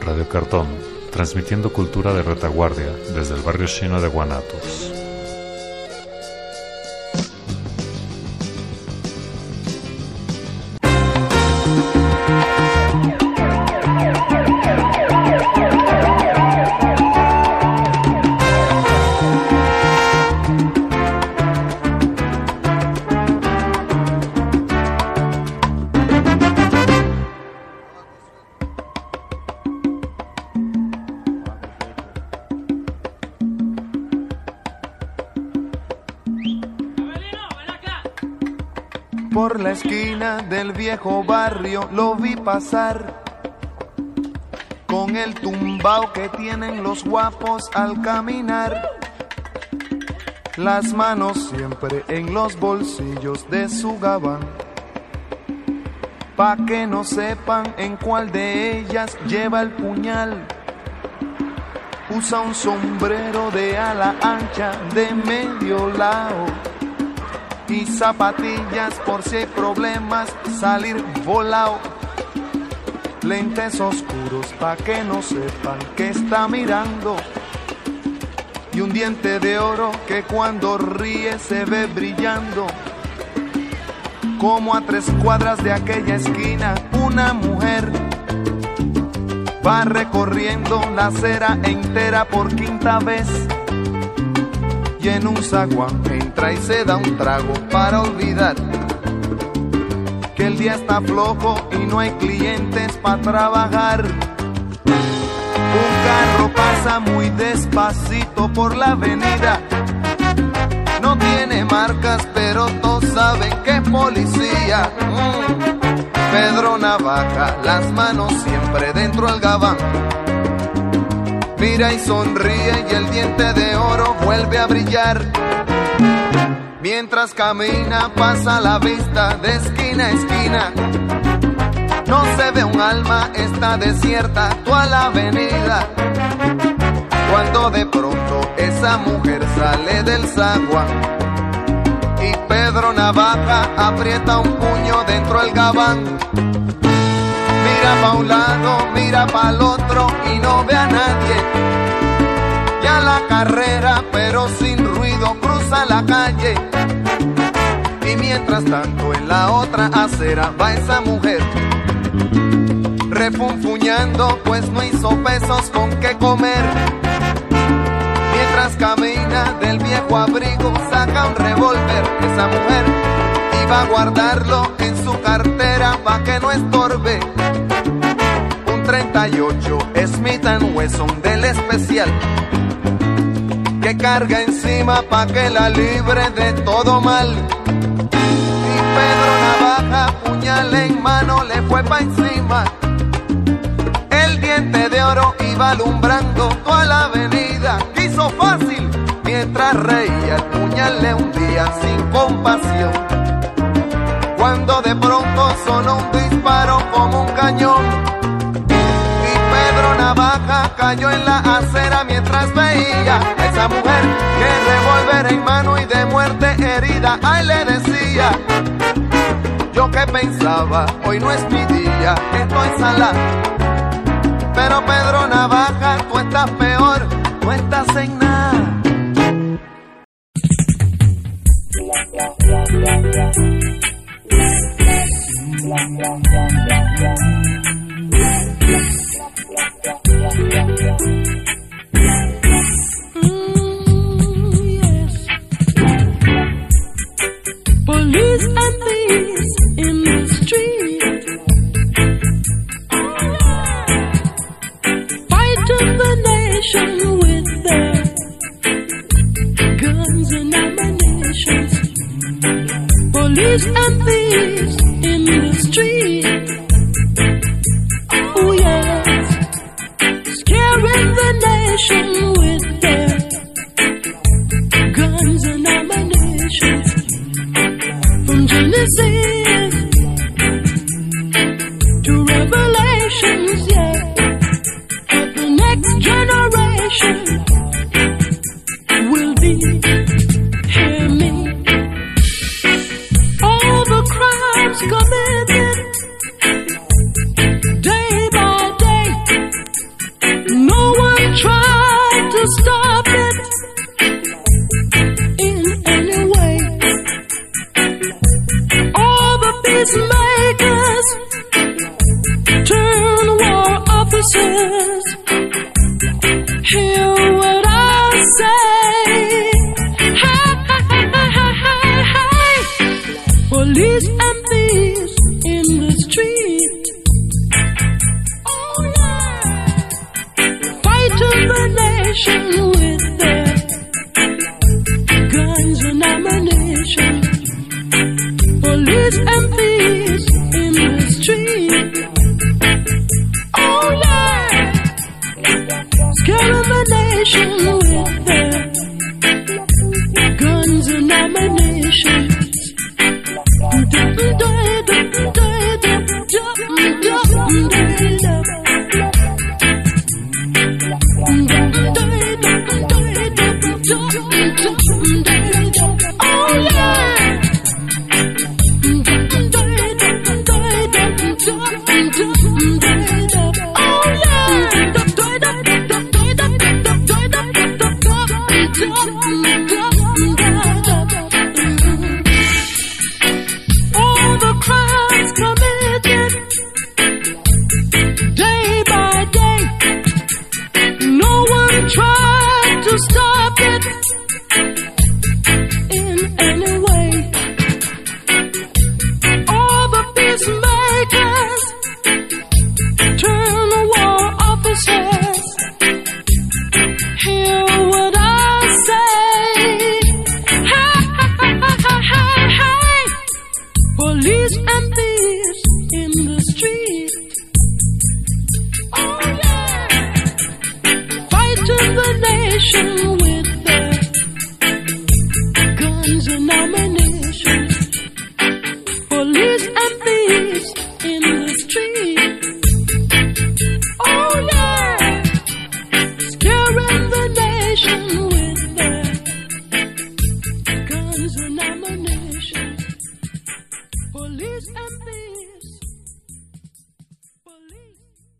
Radio Cartón, transmitiendo cultura de retaguardia desde el barrio chino de Guanatos. Por la esquina del viejo barrio lo vi pasar, con el tumbao que tienen los guapos al caminar, las manos siempre en los bolsillos de su gabán, pa' que no sepan en cuál de ellas lleva el puñal. Usa un sombrero de ala ancha de medio lado y zapatillas por si hay problemas salir volado. Lentes oscuros pa' que no sepan que está mirando, y un diente de oro que cuando ríe se ve brillando. Como a 3 cuadras de aquella esquina una mujer va recorriendo la acera entera por 5ª vez, y en un zaguán entra y se da un trago para olvidar que el día está flojo y no hay clientes para trabajar. Un carro pasa muy despacito por la avenida, no tiene marcas pero todos saben que es policía. Pedro Navaja, las manos siempre dentro del gabán, mira y sonríe y el diente de oro vuelve a brillar. Mientras camina pasa la vista de esquina a esquina, no se ve un alma, está desierta toda la avenida. Cuando de pronto esa mujer sale del zaguán y Pedro Navaja aprieta un puño dentro del gabán. Mira pa' un lado, mira pa' el otro y no ve a nadie. Ya la carrera, pero sin ruido, cruza la calle. Y mientras tanto en la otra acera va esa mujer, refunfuñando pues no hizo pesos con qué comer. Mientras camina del viejo abrigo saca un revólver esa mujer y va a guardarlo en su cartera pa' que no estorbe. 38 Smith & Wesson del especial que carga encima pa' que la libre de todo mal. Y Pedro Navaja, puñal en mano, le fue pa' encima. El diente de oro iba alumbrando toda la avenida. Quiso fácil mientras reía, el puñal le hundía sin compasión. Cuando de pronto sonó un disparo como un cañón, Pedro Navaja cayó en la acera mientras veía a esa mujer que revólver en mano y de muerte herida. Ay, le decía, yo que pensaba, hoy no es mi día, estoy sala. Pero Pedro Navaja, tú estás peor, tú estás en nada. Police and thieves in the street, fighting the nation with their guns and ammunition. Police and thieves in the street, oh yes, scared Police and thieves. Police.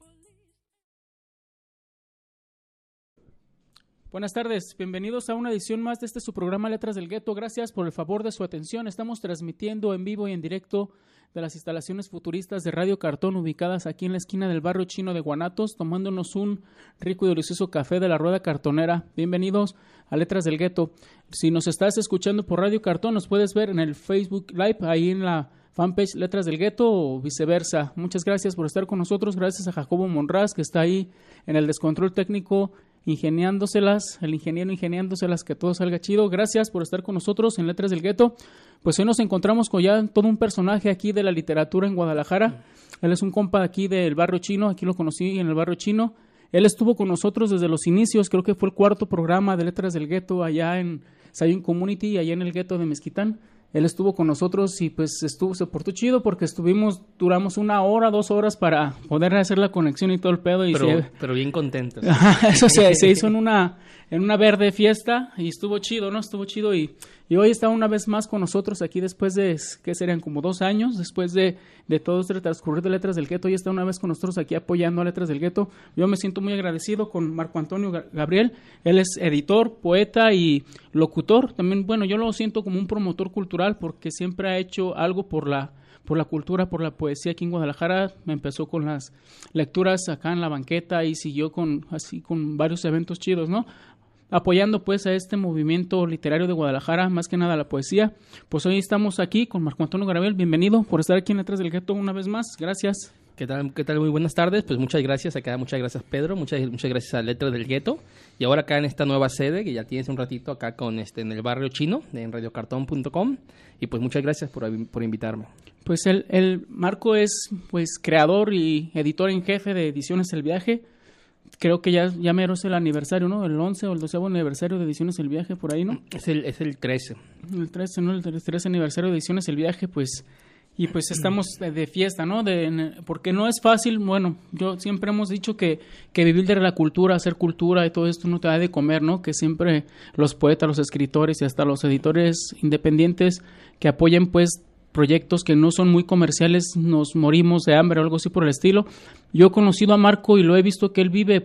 Buenas tardes, bienvenidos a una edición más de su programa Letras del Gueto. Gracias por el favor de su atención. Estamos transmitiendo en vivo y en directo de las instalaciones futuristas de Radio Cartón ubicadas aquí en la esquina del barrio chino de Guanatos, tomándonos un rico y delicioso café de la Rueda Cartonera. Bienvenidos a Letras del Gueto. Si nos estás escuchando por Radio Cartón, nos puedes ver en el Facebook Live, ahí en la fanpage Letras del Gueto o viceversa. Muchas gracias por estar con nosotros. Gracias a Jacobo Monraz, que está ahí en el descontrol técnico, ingeniándoselas, el ingeniero ingeniándoselas, que todo salga chido. Gracias por estar con nosotros en Letras del Gueto. Pues hoy nos encontramos con ya todo un personaje aquí de la literatura en Guadalajara. Él es un compa aquí del barrio chino, aquí lo conocí en el barrio chino. Él estuvo con nosotros desde los inicios, creo que fue el cuarto programa de Letras del Gueto allá en Sayun Community, allá en el gueto de Mezquitán. Él estuvo con nosotros y pues se portó chido porque duramos 1 hora, 2 horas para poder hacer la conexión y todo el pedo. Pero bien contentos. Eso se hizo en una verde fiesta y estuvo chido, ¿no? Estuvo chido y hoy está una vez más con nosotros aquí después de, ¿qué serían? Como 2 años, después de todo este transcurrir de Letras del Gueto. Hoy está una vez con nosotros aquí apoyando a Letras del Gueto. Yo me siento muy agradecido con Marco Antonio Gabriel. Él es editor, poeta y locutor. También, bueno, yo lo siento como un promotor cultural porque siempre ha hecho algo por la cultura, por la poesía aquí en Guadalajara. Me empezó con las lecturas acá en la banqueta y siguió con varios eventos chidos, ¿no? Apoyando pues a este movimiento literario de Guadalajara, más que nada la poesía. Pues hoy estamos aquí con Marco Antonio Gabriel. Bienvenido por estar aquí en Letras del Gueto una vez más. Gracias. ¿Qué tal? Muy buenas tardes. Pues muchas gracias acá, muchas gracias Pedro, muchas gracias a Letras del Gueto. Y ahora acá en esta nueva sede, que ya tienes un ratito acá en el barrio chino, en radiocartón.com. Y pues muchas gracias por invitarme. Pues el Marco es pues creador y editor en jefe de Ediciones El Viaje. Creo que ya mero es el aniversario, ¿no? El 11 o el 12º aniversario de Ediciones El Viaje, por ahí, ¿no? Es el 13. El 13, ¿no? El 13 aniversario de Ediciones El Viaje, pues... Y pues estamos de fiesta, ¿no? Porque no es fácil. Bueno, yo siempre hemos dicho que vivir de la cultura, hacer cultura y todo esto no te da de comer, ¿no? Que siempre los poetas, los escritores y hasta los editores independientes que apoyen, pues, proyectos que no son muy comerciales, nos morimos de hambre o algo así por el estilo. Yo he conocido a Marco y lo he visto que él vive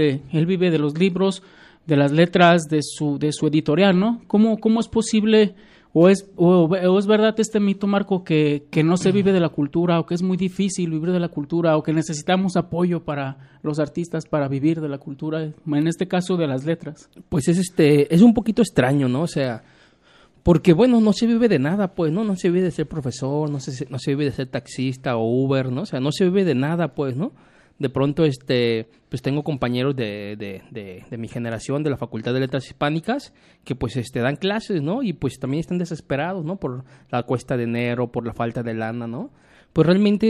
de los libros, de las letras, de su editorial, ¿no? ¿Cómo es posible o es verdad este mito, Marco, que no se vive de la cultura o que es muy difícil vivir de la cultura o que necesitamos apoyo para los artistas para vivir de la cultura, en este caso de las letras? Pues es un poquito extraño, ¿no? O sea, porque, bueno, no se vive de nada, pues, ¿no? No se vive de ser profesor, no se vive de ser taxista o Uber, ¿no? O sea, no se vive de nada, pues, ¿no? De pronto, pues tengo compañeros de mi generación, de la Facultad de Letras Hispánicas, que pues dan clases, ¿no? Y pues también están desesperados, ¿no? Por la cuesta de enero, por la falta de lana, ¿no? Pues realmente,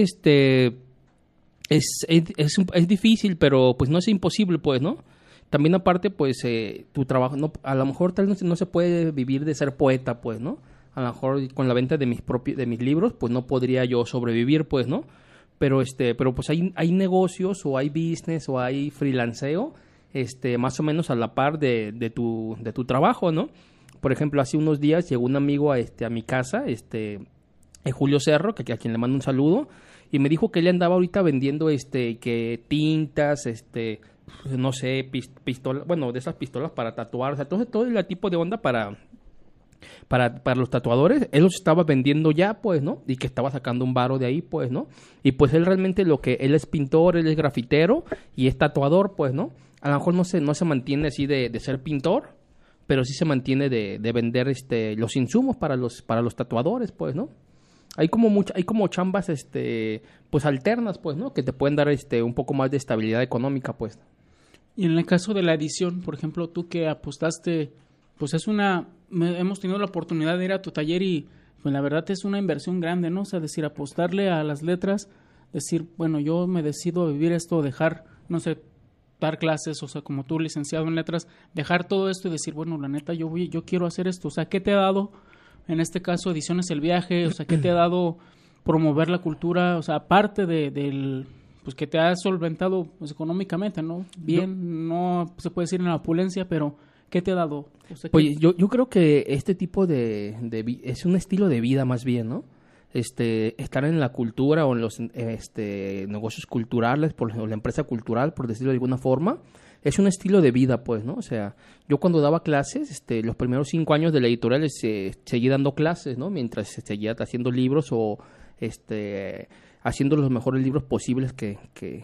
es difícil, pero pues no es imposible, pues, ¿no? También aparte, pues, tu trabajo, no, a lo mejor tal vez no se puede vivir de ser poeta, pues, ¿no? A lo mejor con la venta de mis libros, pues no podría yo sobrevivir, pues, ¿no? Pero pues hay negocios o hay business o hay freelanceo, más o menos a la par de tu trabajo, ¿no? Por ejemplo, hace unos días llegó un amigo a mi casa, Julio Cerro, a quien le mando un saludo, y me dijo que él andaba ahorita vendiendo, que tintas, no sé, pistolas, bueno, de esas pistolas para tatuar, o sea, todo el tipo de onda para los tatuadores. Él los estaba vendiendo ya, pues, ¿no? Y que estaba sacando un varo de ahí, pues, ¿no? Y pues él realmente él es pintor, él es grafitero y es tatuador, pues, ¿no? A lo mejor no se mantiene así de ser pintor, pero sí se mantiene de vender los insumos para los tatuadores, pues, ¿no? Hay como chambas pues alternas, pues, ¿no? Que te pueden dar un poco más de estabilidad económica, pues. Y en el caso de la edición, por ejemplo, tú que apostaste, pues hemos tenido la oportunidad de ir a tu taller y pues la verdad es una inversión grande, ¿no? O sea, decir, apostarle a las letras, decir, bueno, yo me decido a vivir esto, dejar, no sé, dar clases, o sea, como tú, licenciado en letras, dejar todo esto y decir, bueno, la neta, yo quiero hacer esto. O sea, ¿qué te ha dado, en este caso, Ediciones El Viaje? O sea, ¿qué te ha dado promover la cultura? O sea, aparte del pues que te ha solventado pues, económicamente, ¿no? Bien, no se puede decir en la opulencia, pero ¿qué te ha dado? O sea, pues yo creo que este tipo es un estilo de vida más bien, ¿no? estar en la cultura o en los negocios culturales, o la empresa cultural, por decirlo de alguna forma, es un estilo de vida, pues, ¿no? O sea, yo cuando daba clases, los primeros 5 años de la editorial seguí dando clases, ¿no? Mientras seguía haciendo libros o haciendo los mejores libros posibles que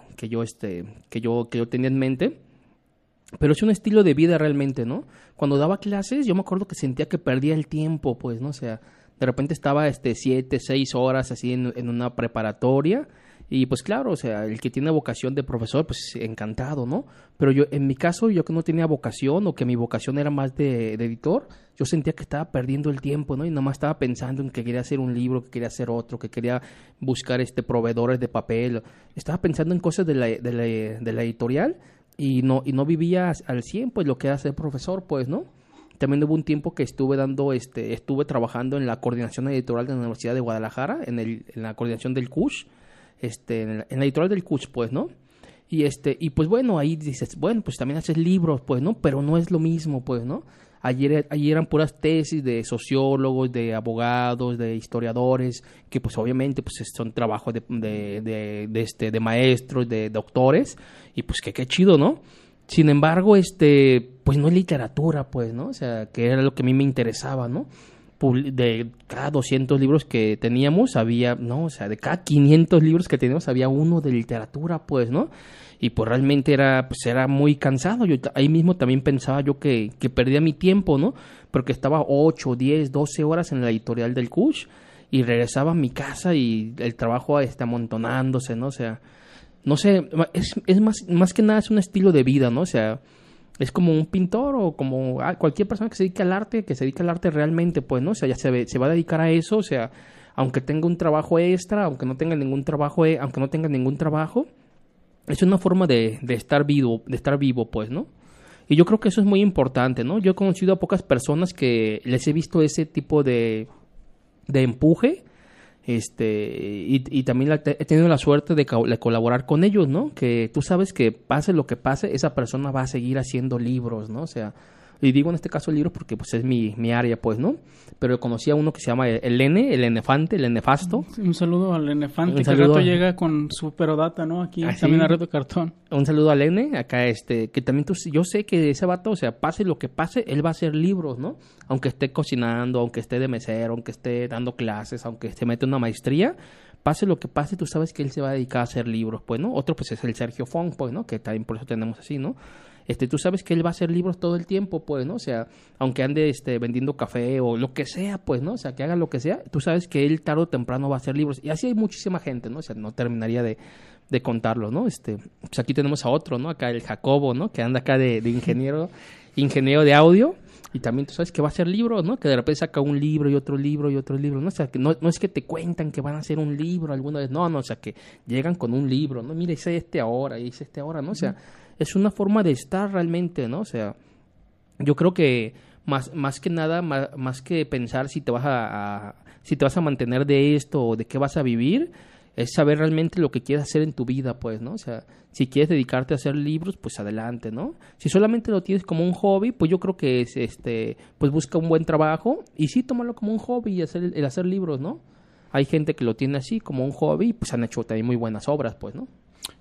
yo tenía en mente. Pero es un estilo de vida realmente, ¿no? Cuando daba clases, yo me acuerdo que sentía que perdía el tiempo, pues, ¿no? O sea, de repente estaba 7, 6 horas así en una preparatoria. Y pues claro, o sea, el que tiene vocación de profesor, pues encantado, ¿no? Pero yo, en mi caso, yo que no tenía vocación o que mi vocación era más de editor, yo sentía que estaba perdiendo el tiempo, ¿no? Y nada más estaba pensando en que quería hacer un libro, que quería hacer otro, que quería buscar proveedores de papel. Estaba pensando en cosas de la editorial y no vivía al 100, pues lo que era ser profesor, pues, ¿no? También hubo un tiempo que estuve trabajando en la coordinación editorial de la Universidad de Guadalajara, en la coordinación del CUSH. En la editorial del CUSH, pues, ¿no? Y pues bueno, ahí dices, bueno, pues también haces libros, pues, ¿no? Pero no es lo mismo, pues, ¿no? Ayer eran puras tesis de sociólogos, de abogados, de historiadores, que pues obviamente pues son trabajos de maestros, de doctores, y pues que qué chido, ¿no? Sin embargo, pues no es literatura, pues, ¿no? O sea, que era lo que a mí me interesaba, ¿no? De cada 200 libros que teníamos había, ¿no? O sea, de cada 500 libros que teníamos había uno de literatura, pues, ¿no? Y pues realmente era muy cansado. Yo ahí mismo también pensaba yo que perdía mi tiempo, ¿no? Porque estaba 8, 10, 12 horas en la editorial del CUSH y regresaba a mi casa y el trabajo amontonándose, ¿no? O sea, no sé, es más que nada es un estilo de vida, ¿no? O sea, es como un pintor o como cualquier persona que se dedique al arte, realmente, pues, ¿no? O sea, ya se va a dedicar a eso, o sea, aunque tenga un trabajo extra, aunque no tenga ningún trabajo, es una forma de estar vivo, pues, ¿no? Y yo creo que eso es muy importante, ¿no? Yo he conocido a pocas personas que les he visto ese tipo de empuje, y también he tenido la suerte de colaborar con ellos, ¿no? Que tú sabes que pase lo que pase, esa persona va a seguir haciendo libros, ¿no? O sea, y digo en este caso libros porque pues es mi área, pues, ¿no? Pero conocí a uno que se llama el Elefante, el Nefasto. Un saludo al Elefante, que al rato llega con su perodata, ¿no? Aquí también a Red de Cartón. Un saludo al N, acá que también yo sé que ese vato, o sea, pase lo que pase, él va a hacer libros, ¿no? Aunque esté cocinando, aunque esté de mesero, aunque esté dando clases, aunque se mete en una maestría, pase lo que pase, tú sabes que él se va a dedicar a hacer libros, pues, ¿no? Otro pues es el Sergio Fong, pues, ¿no? Que también por eso tenemos así, ¿no? Tú sabes que él va a hacer libros todo el tiempo, pues, ¿no? O sea, aunque ande vendiendo café o lo que sea, pues, ¿no? O sea, que haga lo que sea, tú sabes que él tarde o temprano va a hacer libros. Y así hay muchísima gente, ¿no? O sea, no terminaría de contarlo, ¿no? Pues aquí tenemos a otro, ¿no? Acá el Jacobo, ¿no? Que anda acá de ingeniero de audio. Y también tú sabes que va a hacer libros, ¿no? Que de repente saca un libro y otro libro y otro libro, ¿no? O sea, que no es que te cuentan que van a hacer un libro alguna vez. No, o sea, que llegan con un libro, ¿no? Mira, hice ahora, ¿no? O sea, es una forma de estar realmente, ¿no? O sea, yo creo que más que nada, más que pensar si te vas a mantener de esto o de qué vas a vivir, es saber realmente lo que quieres hacer en tu vida, pues, ¿no? O sea, si quieres dedicarte a hacer libros, pues adelante, ¿no? Si solamente lo tienes como un hobby, pues yo creo que es, pues busca un buen trabajo y sí, tómalo como un hobby y el hacer libros, ¿no? Hay gente que lo tiene así como un hobby, pues han hecho también muy buenas obras, pues, ¿no?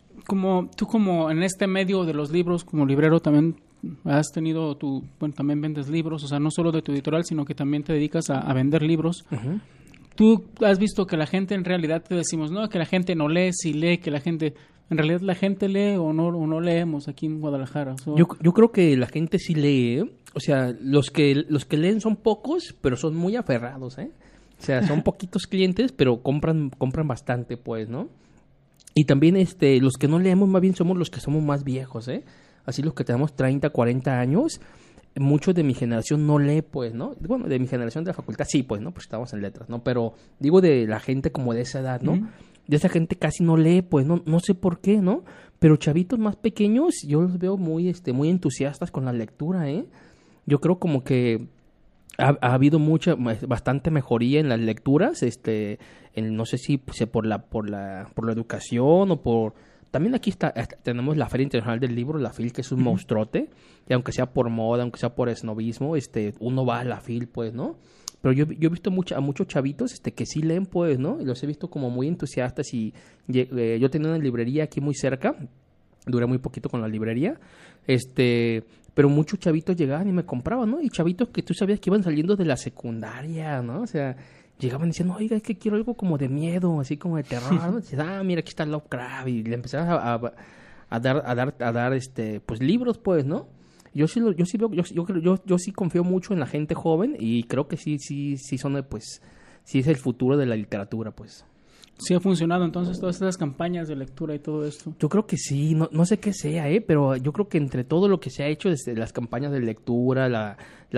Como en este medio de los libros, como librero, también has tenido también vendes libros, o sea, no solo de tu editorial, sino que también te dedicas a vender libros. Uh-huh. Tú has visto que la gente en realidad, te decimos, no, que la gente no lee, si lee, que la gente, en realidad la gente lee o no leemos aquí en Guadalajara. O sea, yo creo que la gente sí lee, o sea, los que leen son pocos, pero son muy aferrados, ¿eh? O sea, son poquitos clientes, pero compran bastante, pues, ¿no? Y también los que no leemos más bien somos los que somos más viejos, ¿eh? Así los que tenemos 30, 40 años, muchos de mi generación no lee, pues, ¿no? Bueno, de mi generación de la facultad sí, pues, ¿no? Pues estamos en letras, ¿no? Pero digo de la gente como de esa edad, ¿no? Uh-huh. De esa gente casi no lee, pues, no sé por qué, ¿no? Pero chavitos más pequeños yo los veo muy entusiastas con la lectura, ¿eh? Yo creo como que ha habido bastante mejoría en las lecturas, no sé si pues, por la educación o por... También aquí tenemos la Feria Internacional del Libro, la FIL, que es un monstruote, y aunque sea por moda, aunque sea por esnovismo, uno va a la FIL, pues, ¿no? Pero yo he visto a muchos chavitos que sí leen, pues, ¿no? Y los he visto como muy entusiastas y yo tenía una librería aquí muy cerca, duré muy poquito con la librería, pero muchos chavitos llegaban y me compraban, ¿no? Y chavitos que tú sabías que iban saliendo de la secundaria, ¿no? O sea, llegaban diciendo, oiga, es que quiero algo como de miedo, así como de terror, ¿no? Y dices, mira, aquí está Lovecraft, y le empezabas a dar pues libros, pues, ¿no? Yo sí confío mucho en la gente joven y creo que sí son, pues, sí es el futuro de la literatura, pues. Sí ha funcionado entonces todas estas campañas de lectura y todo esto. Yo creo que sí, no sé qué sea, pero yo creo que entre todo lo que se ha hecho desde las campañas de lectura,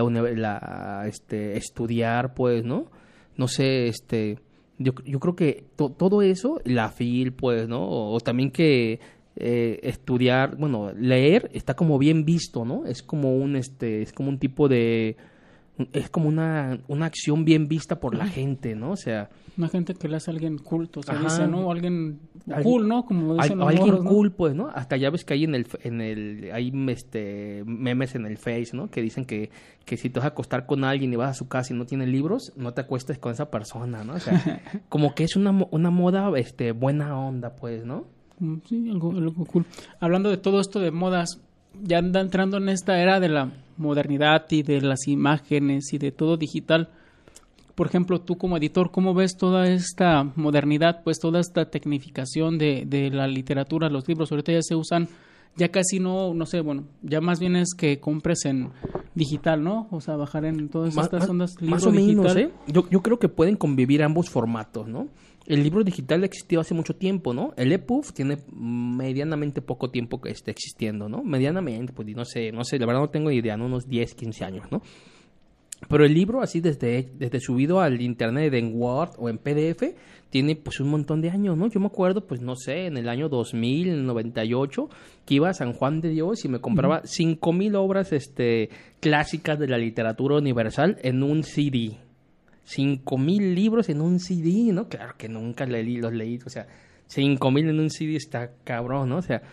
estudiar, pues, ¿no? No sé, yo creo que todo eso, la FIL, pues, ¿no? O también que estudiar, bueno, leer está como bien visto, ¿no? Es como un tipo de, es como una acción bien vista por la gente, ¿no? O sea, una gente que le hace a alguien culto, se ajá, dice, ¿no? Alguien cool, ¿no? Como dicen los alguien morros, ¿no? cool, pues, ¿no? Hasta ya ves que hay hay memes en el Face, ¿no? Que dicen que si te vas a acostar con alguien y vas a su casa y no tiene libros, no te acuestes con esa persona, ¿no? O sea, como que es una moda, buena onda, pues, ¿no? Sí, algo cool. Hablando de todo esto de modas, ya anda entrando en esta era de la modernidad y de las imágenes y de todo digital. Por ejemplo, tú como editor, ¿cómo ves toda esta modernidad, pues toda esta tecnificación de la literatura, los libros? Ahorita ya se usan, ya casi no sé, bueno, ya más bien es que compres en digital, ¿no? O sea, bajar en todas estas ondas libro más o menos, digital. Yo creo que pueden convivir ambos formatos, ¿no? El libro digital existió hace mucho tiempo, ¿no? El EPUB tiene medianamente poco tiempo que esté existiendo, ¿no? Medianamente, pues no sé, la verdad no tengo idea, ¿no? Unos 10, 15 años, ¿no? Pero el libro así desde subido al internet en Word o en PDF tiene pues un montón de años, ¿no? Yo me acuerdo, pues no sé, en el año 2000, en el 98, que iba a San Juan de Dios y me compraba 5,000 obras clásicas de la literatura universal en un CD. 5,000 libros en un CD, ¿no? Claro que nunca los leí, o sea, 5,000 en un CD está cabrón, ¿no? O sea,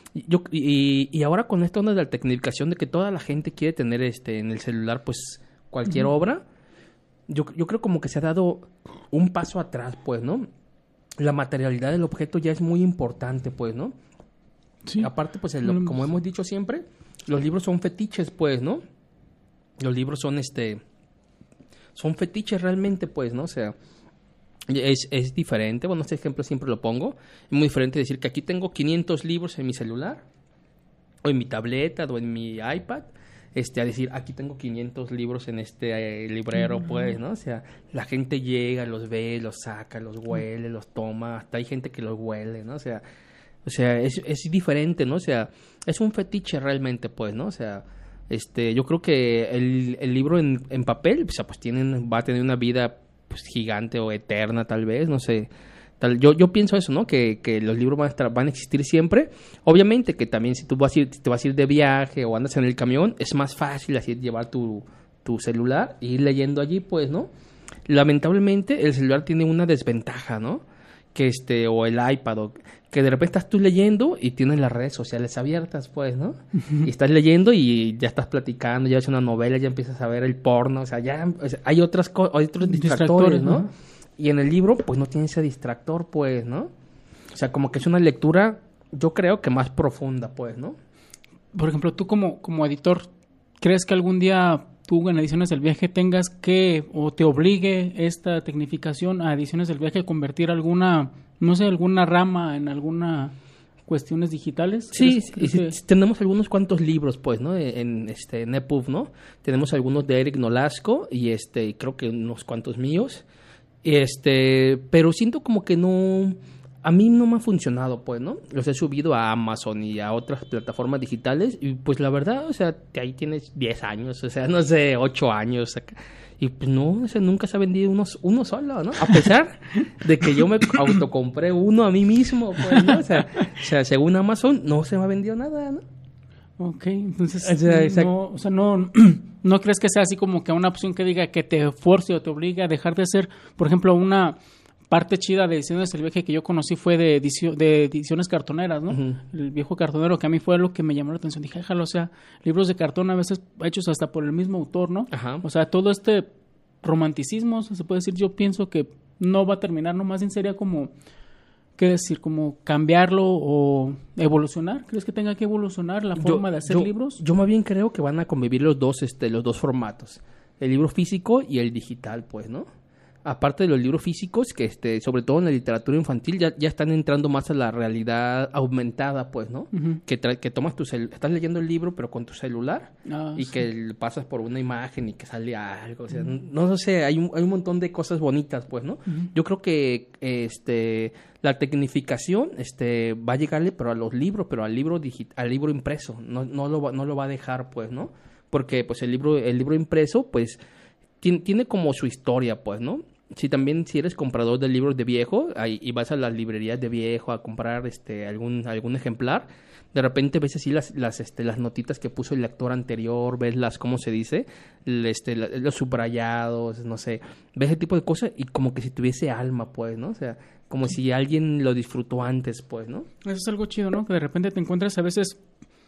y ahora con esta onda de la tecnificación de que toda la gente quiere tener en el celular, pues, cualquier obra, yo creo como que se ha dado un paso atrás, pues, ¿no? La materialidad del objeto ya es muy importante, pues, ¿no? Sí. Aparte, pues, como hemos dicho siempre, los libros son fetiches, pues, ¿no? Los libros son son fetiches realmente, pues, ¿no? O sea, es diferente. Bueno, este ejemplo siempre lo pongo. Es muy diferente decir que aquí tengo 500 libros en mi celular, o en mi tableta, o en mi iPad, a decir, aquí tengo 500 libros en este librero, pues, ¿no? O sea, la gente llega, los ve, los saca, los huele, los toma. Hasta hay gente que los huele, ¿no? O sea, es diferente, ¿no? O sea, es un fetiche realmente, pues, ¿no? O sea, yo creo que el libro en papel, o sea, pues va a tener una vida pues gigante o eterna tal vez, no sé. Yo pienso eso, ¿no? Que los libros van a existir siempre. Obviamente que también si te vas a ir de viaje o andas en el camión, es más fácil así llevar tu celular e ir leyendo allí, pues, ¿no? Lamentablemente el celular tiene una desventaja, ¿no? Que o el iPad, o que de repente estás tú leyendo y tienes las redes sociales abiertas, pues, ¿no? Y estás leyendo y ya estás platicando, ya ves una novela, ya empiezas a ver el porno, o sea, hay otros distractores, ¿no? Y en el libro, pues, no tiene ese distractor, pues, ¿no? O sea, como que es una lectura, yo creo que más profunda, pues, ¿no? Por ejemplo, tú como editor, ¿crees que algún día tú en Ediciones del Viaje tengas que, o te obligue esta tecnificación a Ediciones del Viaje a convertir alguna rama en alguna cuestiones digitales? Sí, tenemos algunos cuantos libros, pues, ¿no? En EPUB, ¿no? Tenemos algunos de Eric Nolasco y creo que unos cuantos míos. Pero siento como que a mí no me ha funcionado, pues, ¿no? Los he subido a Amazon y a otras plataformas digitales y, pues, la verdad, o sea, ahí tienes 10 años, o sea, no sé, 8 años, y, pues, no, o sea, nunca se ha vendido uno solo, ¿no? A pesar de que yo me autocompré uno a mí mismo, pues, ¿no? O sea, según Amazon, no se me ha vendido nada, ¿no? Ok, entonces, ¿no crees que sea así como que una opción que diga que te force o te obligue a dejar de hacer, por ejemplo, una parte chida de Ediciones del Viaje que yo conocí fue de ediciones cartoneras, ¿no? Uh-huh. El viejo cartonero, que a mí fue lo que me llamó la atención. Dije, déjalo, o sea, libros de cartón a veces hechos hasta por el mismo autor, ¿no? Ajá. O sea, todo romanticismo, se puede decir. Yo pienso que no va a terminar, nomás bien sería como, ¿qué decir? Como cambiarlo o evolucionar. ¿Crees que tenga que evolucionar la forma de hacer libros? Yo más bien creo que van a convivir los dos formatos, el libro físico y el digital, pues, ¿no? Aparte de los libros físicos, que sobre todo en la literatura infantil, ya están entrando más a la realidad aumentada, pues, ¿no? Uh-huh. Que tomas estás leyendo el libro, pero con tu celular, y sí, que pasas por una imagen y que sale algo, o sea, no sé, hay un montón de cosas bonitas, pues, ¿no? Uh-huh. Yo creo que la tecnificación va a llegarle, pero a los libros, pero al libro impreso, no lo va a dejar, pues, ¿no? Porque, pues, el libro impreso, pues, tiene como su historia, pues, ¿no? Si eres comprador de libros de viejo y vas a las librerías de viejo a comprar algún ejemplar, de repente ves así las notitas que puso el lector anterior, ves ¿cómo se dice? Los subrayados, no sé, ves ese tipo de cosas y como que si tuviese alma, pues, ¿no? O sea, como si alguien lo disfrutó antes, pues, ¿no? Eso es algo chido, ¿no? Que de repente te encuentras a veces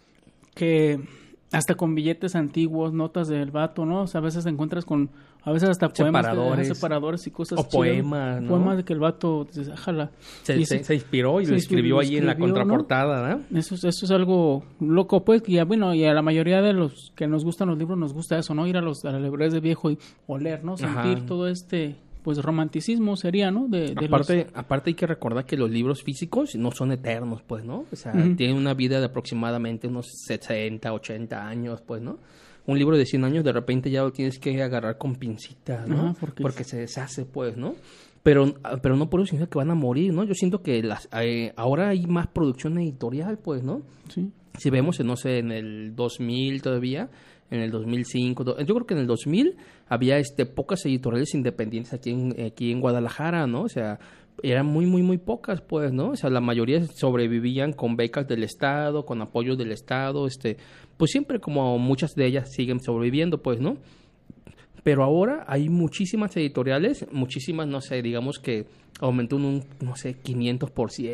que hasta con billetes antiguos, notas del vato, ¿no? O sea, a veces te encuentras con, a veces hasta separadores y cosas. O poemas, ¿no? Poemas de que el vato, jala. Se inspiró y lo escribió ahí en la contraportada, ¿no? Eso es algo loco, pues, y a la mayoría de los que nos gustan los libros nos gusta eso, ¿no? Ir a las librerías de viejo y oler, ¿no? Sentir todo pues romanticismo sería, ¿no? Aparte hay que recordar que los libros físicos no son eternos, pues, ¿no? O sea, tienen una vida de aproximadamente unos 60, 80 años, pues, ¿no? Un libro de 100 años de repente ya lo tienes que agarrar con pincitas, ¿no? Porque se deshace, pues, ¿no? Pero no por eso significa que van a morir, ¿no? Yo siento que ahora hay más producción editorial, pues, ¿no? Sí. Si vemos, no sé, en el 2000 todavía, en el 2005, yo creo que en el 2000 había pocas editoriales independientes aquí en Guadalajara, ¿no? O sea, eran muy, muy, muy pocas, pues, ¿no? O sea, la mayoría sobrevivían con becas del Estado, con apoyo del Estado, pues siempre como muchas de ellas siguen sobreviviendo, pues, ¿no? Pero ahora hay muchísimas editoriales, no sé, digamos que aumentó un 500%,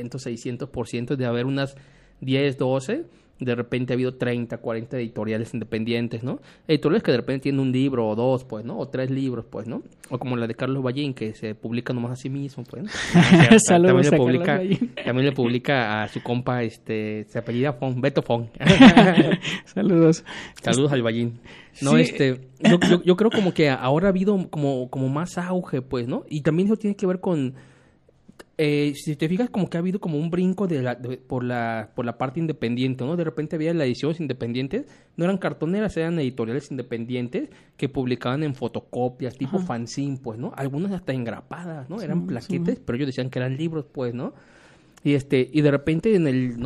600%, de haber unas 10, 12, de repente ha habido 30, 40 editoriales independientes, ¿no? Editoriales que de repente tienen un libro o dos, pues, ¿no? O 3 libros, pues, ¿no? O como la de Carlos Ballín, que se publica nomás a sí mismo, pues, ¿no? Saludos también le publica a su compa, se apellida Fon, Beto Fon. Saludos al Ballín. No, sí. Yo creo como que ahora ha habido como más auge, pues, ¿no? Y también eso tiene que ver con... si te fijas, como que ha habido como un brinco por la parte independiente, ¿no? De repente había las ediciones independientes, no eran cartoneras, eran editoriales independientes que publicaban en fotocopias, tipo fanzine, pues, ¿no? Algunas hasta engrapadas, ¿no? Eran plaquetes, pero ellos decían que eran libros, pues, ¿no? Y de repente en el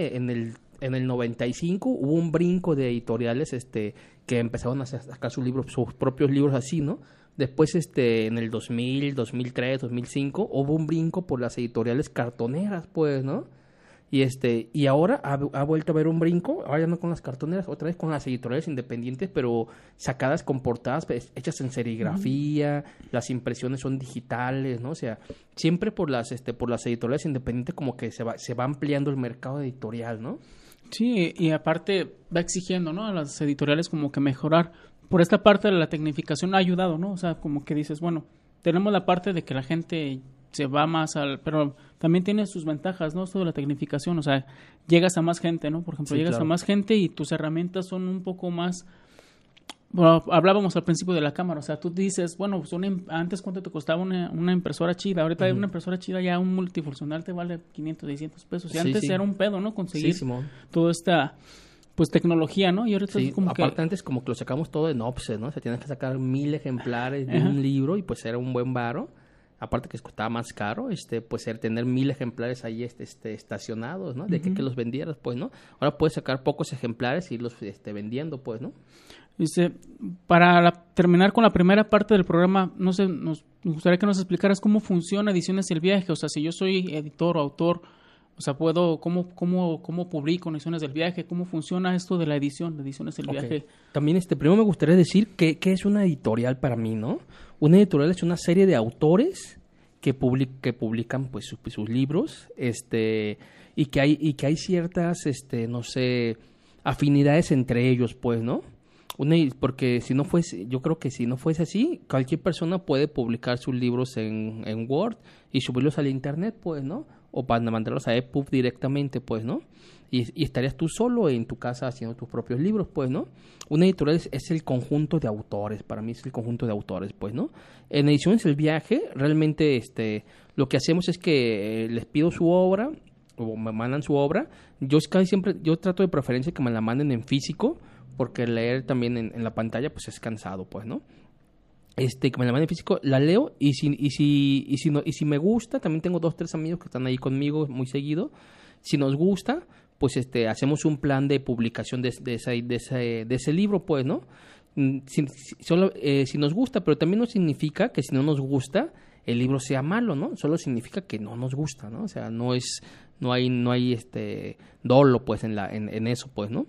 95 hubo un brinco de editoriales que empezaron a sacar sus propios libros así, ¿no? Después, en el 2000, 2003, 2005, hubo un brinco por las editoriales cartoneras, pues, ¿no? Y ahora ha vuelto a haber un brinco, ahora ya no con las cartoneras, otra vez con las editoriales independientes, pero sacadas con portadas hechas en serigrafía, las impresiones son digitales, ¿no? O sea, siempre por las editoriales independientes como que se va ampliando el mercado editorial, ¿no? Sí, y aparte va exigiendo, ¿no? A las editoriales como que mejorar. Por esta parte de la tecnificación ha ayudado, ¿no? O sea, como que dices, bueno, tenemos la parte de que la gente se va más pero también tiene sus ventajas, ¿no? Esto de la tecnificación, o sea, llegas a más gente, ¿no? Por ejemplo, llegas a más gente y tus herramientas son un poco más... Bueno, hablábamos al principio de la cámara, o sea, tú dices, bueno, pues antes ¿cuánto te costaba una impresora chida? Ahorita una impresora chida ya un multifuncional te vale 500, 600 pesos. Y antes era un pedo, ¿no? Conseguir toda esta... pues tecnología, ¿no? Y ahorita es como aparte antes como que lo sacamos todo en offset, ¿no? O sea, tienes que sacar 1000 ejemplares de un libro y pues era un buen varo. Aparte que costaba más caro, pues tener 1000 ejemplares ahí estacionados, ¿no? De que los vendieras, pues, ¿no? Ahora puedes sacar pocos ejemplares y irlos vendiendo, pues, ¿no? Para terminar con la primera parte del programa, no sé, nos gustaría que nos explicaras cómo funciona Ediciones El Viaje. O sea, si yo soy editor o autor, o sea, ¿cómo publico Ediciones del Viaje? ¿Cómo funciona esto de la edición, de Ediciones del Viaje? También, primero me gustaría decir qué es una editorial para mí, ¿no? Una editorial es una serie de autores que publican, pues, sus libros, y que hay ciertas, no sé, afinidades entre ellos, pues, ¿no? Porque si no fuese, yo creo que si no fuese así, cualquier persona puede publicar sus libros en Word y subirlos al internet, pues, ¿no? O para mandarlos a EPUB directamente, pues, ¿no? Y estarías tú solo en tu casa haciendo tus propios libros, pues, ¿no? Una editorial es el conjunto de autores, para mí es el conjunto de autores, pues, ¿no? En Ediciones El Viaje, realmente, lo que hacemos es que les pido su obra, o me mandan su obra. Yo trato de preferencia que me la manden en físico, porque leer también en la pantalla, pues, es cansado, pues, ¿no? Que me la manden en físico, la leo, y si me gusta, también tengo 2, 3 amigos que están ahí conmigo muy seguido. Si nos gusta, pues hacemos un plan de publicación de ese libro, pues, ¿no? Si nos gusta, pero también no significa que si no nos gusta el libro sea malo, ¿no? Solo significa que no nos gusta, ¿no? O sea, no hay dolo, pues, en eso, pues, ¿no?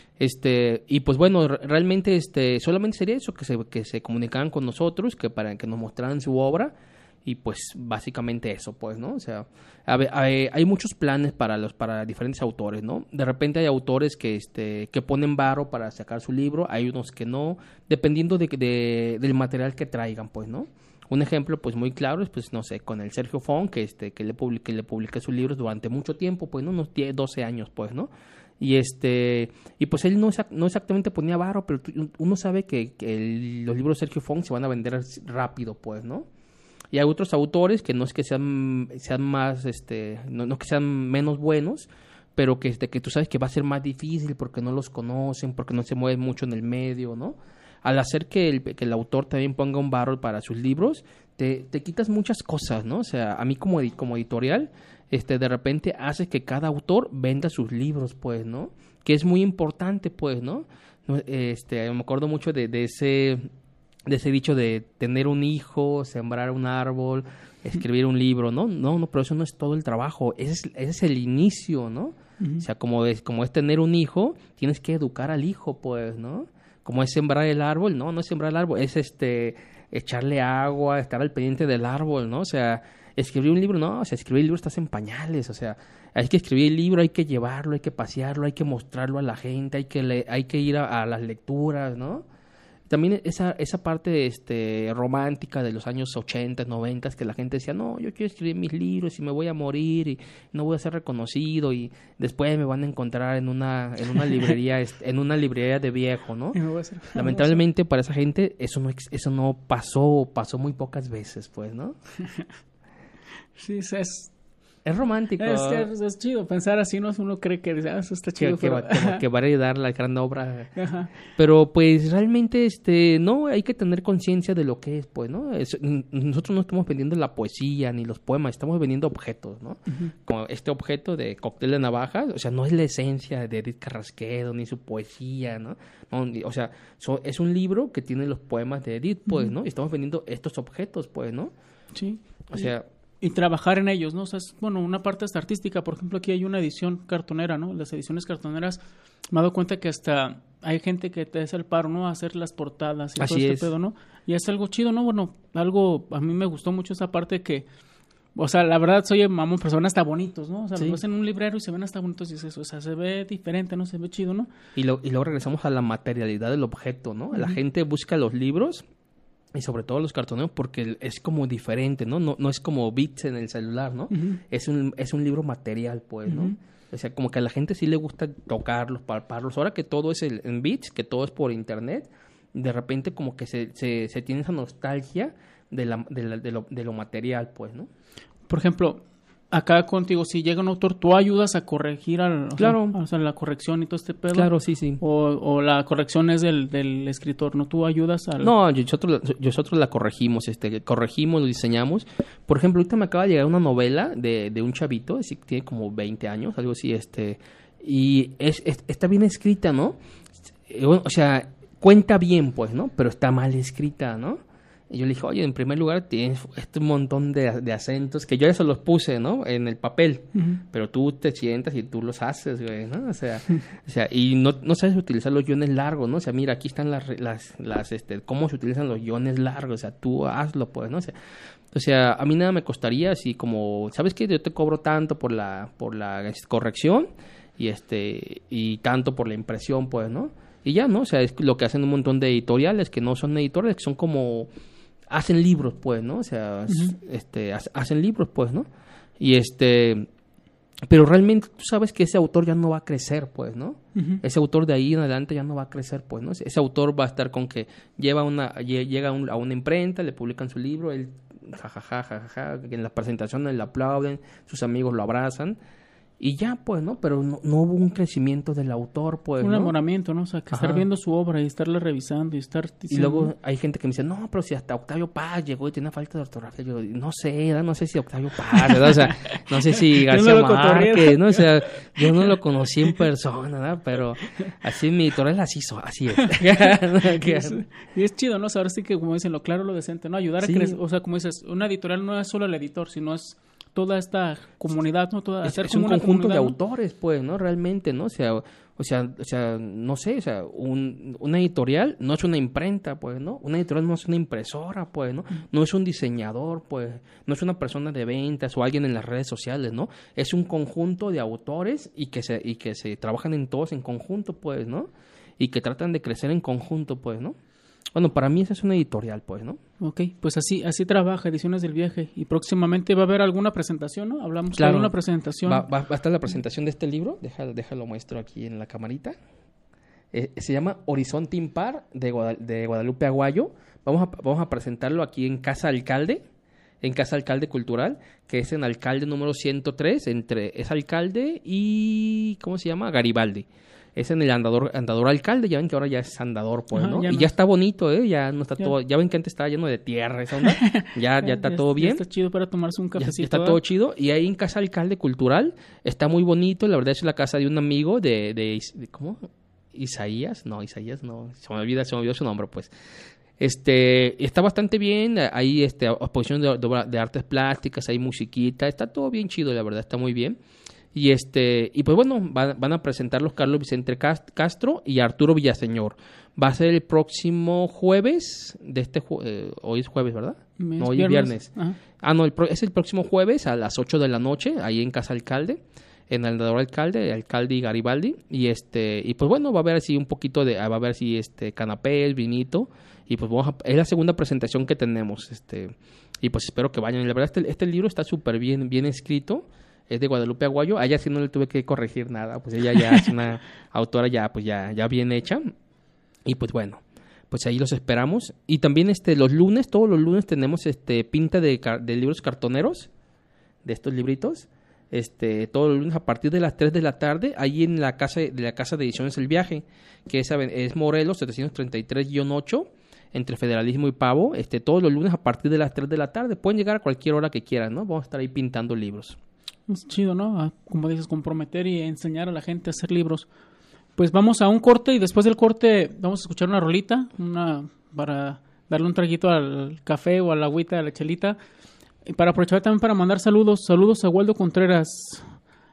Y pues bueno, realmente solamente sería eso, que se comunicaran con nosotros, para que nos mostraran su obra. Y pues básicamente eso, pues, ¿no? O sea, hay muchos planes para diferentes autores, ¿no? De repente hay autores que ponen varo para sacar su libro, hay unos que no, dependiendo del material que traigan, pues, ¿no? Un ejemplo, pues, muy claro es, pues, no sé, con el Sergio Fon, que le publiqué sus libros durante mucho tiempo, pues, ¿no? Unos 10, 12 años, pues, ¿no? Y pues él no exactamente ponía varo, pero uno sabe que los libros de Sergio Fon se van a vender rápido, pues, ¿no? Y hay otros autores que no es que sean más, no que sean menos buenos, pero que tú sabes que va a ser más difícil porque no los conocen, porque no se mueven mucho en el medio, ¿no? Al hacer que el autor también ponga un varo para sus libros, te quitas muchas cosas, ¿no? O sea, a mí como editorial, de repente hace que cada autor venda sus libros, pues, ¿no? Que es muy importante, pues, ¿no? Me acuerdo mucho de ese dicho de tener un hijo, sembrar un árbol, escribir un libro, ¿no? No, pero eso no es todo el trabajo, ese es el inicio, ¿no? Uh-huh. O sea, como es tener un hijo, tienes que educar al hijo, pues, ¿no? Como es sembrar el árbol, no es sembrar el árbol, es echarle agua, estar al pendiente del árbol, ¿no? O sea, escribir un libro, no, o sea, escribir el libro estás en pañales, o sea, hay que escribir el libro, hay que llevarlo, hay que pasearlo, hay que mostrarlo a la gente, hay que ir a las lecturas, ¿no? También esa parte romántica de los años 80, 90, que la gente decía, no, yo quiero escribir mis libros y me voy a morir y no voy a ser reconocido y después me van a encontrar en una librería en una librería de viejo, ¿no? Lamentablemente para esa gente eso no pasó muy pocas veces, pues, ¿no? Sí, es romántico. Es chido pensar así, ¿no? Uno cree que eso está chido. Que va a heredar la gran obra. Ajá. Pero pues realmente no, hay que tener conciencia de lo que es, pues, ¿no? Nosotros no estamos vendiendo la poesía ni los poemas, estamos vendiendo objetos, ¿no? Uh-huh. Como este objeto de Cóctel de Navajas, o sea, no es la esencia de Edith Carrasquedo ni su poesía, ¿no? O sea, es un libro que tiene los poemas de Edith, pues, uh-huh, ¿no? Y estamos vendiendo estos objetos, pues, ¿no? Sí. O sea... Y trabajar en ellos, ¿no? O sea, una parte hasta artística. Por ejemplo, aquí hay una edición cartonera, ¿no? Las ediciones cartoneras, me he dado cuenta que hasta hay gente que te hace el paro, ¿no? A hacer las portadas y así todo es. Pedo, ¿no? Y es algo chido, ¿no? Bueno, a mí me gustó mucho esa parte que, o sea, la verdad soy mamón, pero se ven hasta bonitos, ¿no? O sea, los ves en un librero y se ven hasta bonitos y es eso, o sea, se ve diferente, ¿no? Se ve chido, ¿no? Y luego regresamos a la materialidad del objeto, ¿no? Uh-huh. La gente busca los libros y sobre todo los cartoneros porque es como diferente, ¿no? No es como bits en el celular, ¿no? Uh-huh. Es un libro material, pues, ¿no? Uh-huh. O sea, como que a la gente sí le gusta tocarlos, palparlos. Ahora que todo es en bits, que todo es por internet, de repente como que se tiene esa nostalgia de lo material, pues, ¿no? Por ejemplo, acá contigo, si llega un autor, ¿tú ayudas a corregir claro. O sea, la corrección y todo este pedo? Claro, sí. O la corrección es del escritor, ¿no? ¿Tú ayudas al...? No, nosotros la corregimos, lo diseñamos. Por ejemplo, ahorita me acaba de llegar una novela de un chavito, así que tiene como 20 años, algo así, y está bien escrita, ¿no? O sea, cuenta bien, pues, ¿no? Pero está mal escrita, ¿no? Y yo le dije, oye, en primer lugar tienes un montón de acentos que yo ya se los puse, ¿no? En el papel. Uh-huh. Pero tú te sientas y tú los haces, güey, ¿no? O sea, y no sabes utilizar los guiones largos, ¿no? O sea, mira, aquí están cómo se utilizan los guiones largos. O sea, tú hazlo, pues, ¿no? O sea, a mí nada me costaría así como, ¿sabes qué? Yo te cobro tanto por la corrección y tanto por la impresión, pues, ¿no? Y ya, ¿no? O sea, es lo que hacen un montón de editoriales que no son editoriales, que son como... hacen libros, pues, ¿no? O sea, hacen libros, pues, ¿no? Y pero realmente tú sabes que ese autor ya no va a crecer, pues, ¿no? Ese autor de ahí en adelante ya no va a crecer, pues, ¿no? Ese autor va a estar con que llega a una imprenta, le publican su libro, él jajaja, en las presentaciones le aplauden, sus amigos lo abrazan, y ya, pues, ¿no? Pero no hubo un crecimiento del autor, pues, un ¿no? enamoramiento, ¿no? O sea, que estar viendo su obra y estarla revisando y estar diciendo... Y luego hay gente que me dice, no, pero si hasta Octavio Paz llegó y tiene falta de ortografía. Yo no sé si Octavio Paz, ¿verdad? O sea, no sé si García Márquez, ¿no? O sea, yo no lo conocí en persona, ¿verdad? Pero así mi editorial así es. Y es chido, ¿no? Saber sí que, como dicen, lo claro, lo decente, ¿no? Ayudar a crecer. O sea, como dices, una editorial no es solo el editor, sino es toda esta comunidad, ¿no? Es un conjunto de autores, pues, ¿no? Realmente, ¿no? O sea, no sé, o sea, una editorial no es una imprenta, pues, ¿no? Una editorial no es una impresora, pues, ¿no? No es un diseñador, pues, no es una persona de ventas o alguien en las redes sociales, ¿no? Es un conjunto de autores y que se trabajan en todos en conjunto, pues, ¿no? Y que tratan de crecer en conjunto, pues, ¿no? Bueno, para mí esa es una editorial, pues, ¿no? Ok, pues así trabaja Ediciones del Viaje. Y próximamente va a haber alguna presentación, ¿no? Hablamos de una presentación. Va a estar la presentación de este libro. Déjalo muestro aquí en la camarita. Se llama Horizonte Impar de Guadalupe Aguayo. Vamos a presentarlo aquí en Casa Alcalde Cultural, que es en Alcalde número 103, es Alcalde y... ¿cómo se llama? Garibaldi. Es en el andador Alcalde, ya ven que ahora ya es andador, pues, ¿no? Y ya está bonito, ya no está todo, ya ven que antes estaba lleno de tierra, esa onda, ya está todo bien. Está chido para tomarse un cafecito. Ya está todo chido, y ahí en Casa Alcalde Cultural está muy bonito, la verdad es la casa de un amigo de ¿cómo? Isaías no, se me olvidó su nombre, pues. Está bastante bien, hay exposición de artes plásticas, hay musiquita, está todo bien chido, la verdad, está muy bien. Y pues bueno, van a presentarlos Carlos Vicente Castro y Arturo Villaseñor. Va a ser el próximo jueves hoy es jueves, ¿verdad? No, hoy es viernes. Es el próximo jueves a las 8 de la noche, ahí en Casa Alcalde, en el Andador Alcalde y Garibaldi. Y pues bueno, va a haber así un poquito va a haber así canapés, vinito, y pues es la segunda presentación que tenemos, y pues espero que vayan. La verdad este libro está súper bien escrito. Es de Guadalupe Aguayo. A ella sí no le tuve que corregir nada. Pues ella ya es una autora ya bien hecha. Y pues bueno, pues ahí los esperamos. Y también todos los lunes tenemos pinta de libros cartoneros, de estos libritos. Todos los lunes a partir de las 3 de la tarde, ahí en la casa de Ediciones El Viaje, que es Morelos 733-8, entre Federalismo y Pavo. Todos los lunes a partir de las 3 de la tarde. Pueden llegar a cualquier hora que quieran, ¿no? Vamos a estar ahí pintando libros. Es chido, ¿no? Como dices, comprometer y enseñar a la gente a hacer libros. Pues vamos a un corte y después del corte vamos a escuchar una rolita, para darle un traguito al café o a la agüita, a la chelita. Y para aprovechar también para mandar saludos a Waldo Contreras.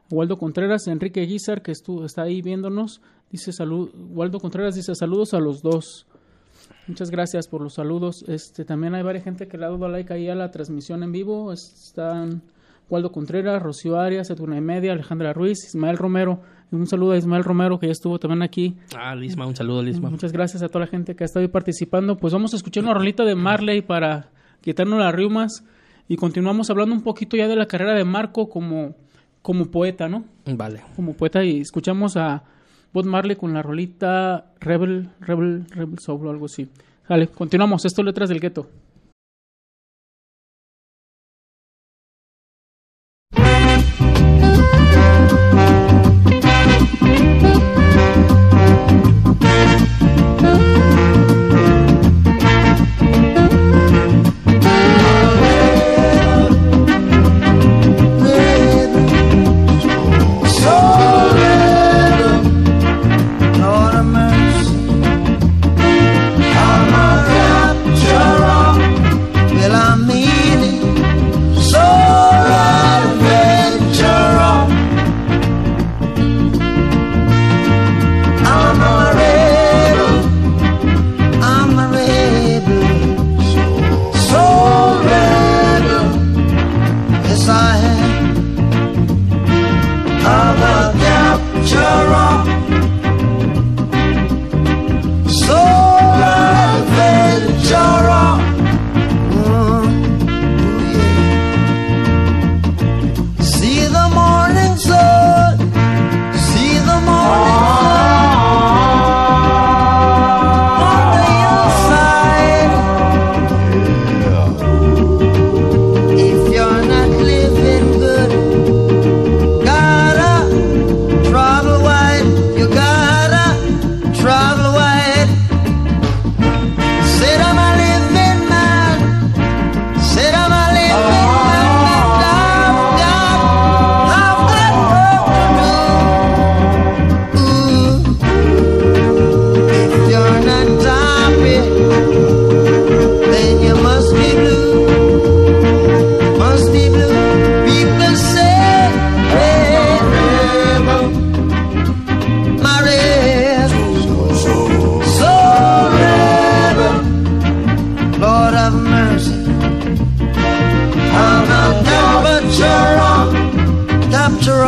Enrique Guizar, que está ahí viéndonos, dice Waldo Contreras dice saludos a los dos. Muchas gracias por los saludos. También hay varias gente que le ha dado like ahí a la transmisión en vivo. Están Waldo Contreras, Rocío Arias, Edwina y Media, Alejandra Ruiz, Ismael Romero. Un saludo a Ismael Romero, que ya estuvo también aquí. Lisma, un saludo, Lisma. Muchas gracias a toda la gente que ha estado ahí participando. Pues vamos a escuchar una rolita de Marley para quitarnos las riumas y continuamos hablando un poquito ya de la carrera de Marco como poeta, ¿no? Vale. Como poeta, y escuchamos a Bob Marley con la rolita Rebel Soul o algo así. Vale, continuamos. Esto es Letras del Gueto. Capture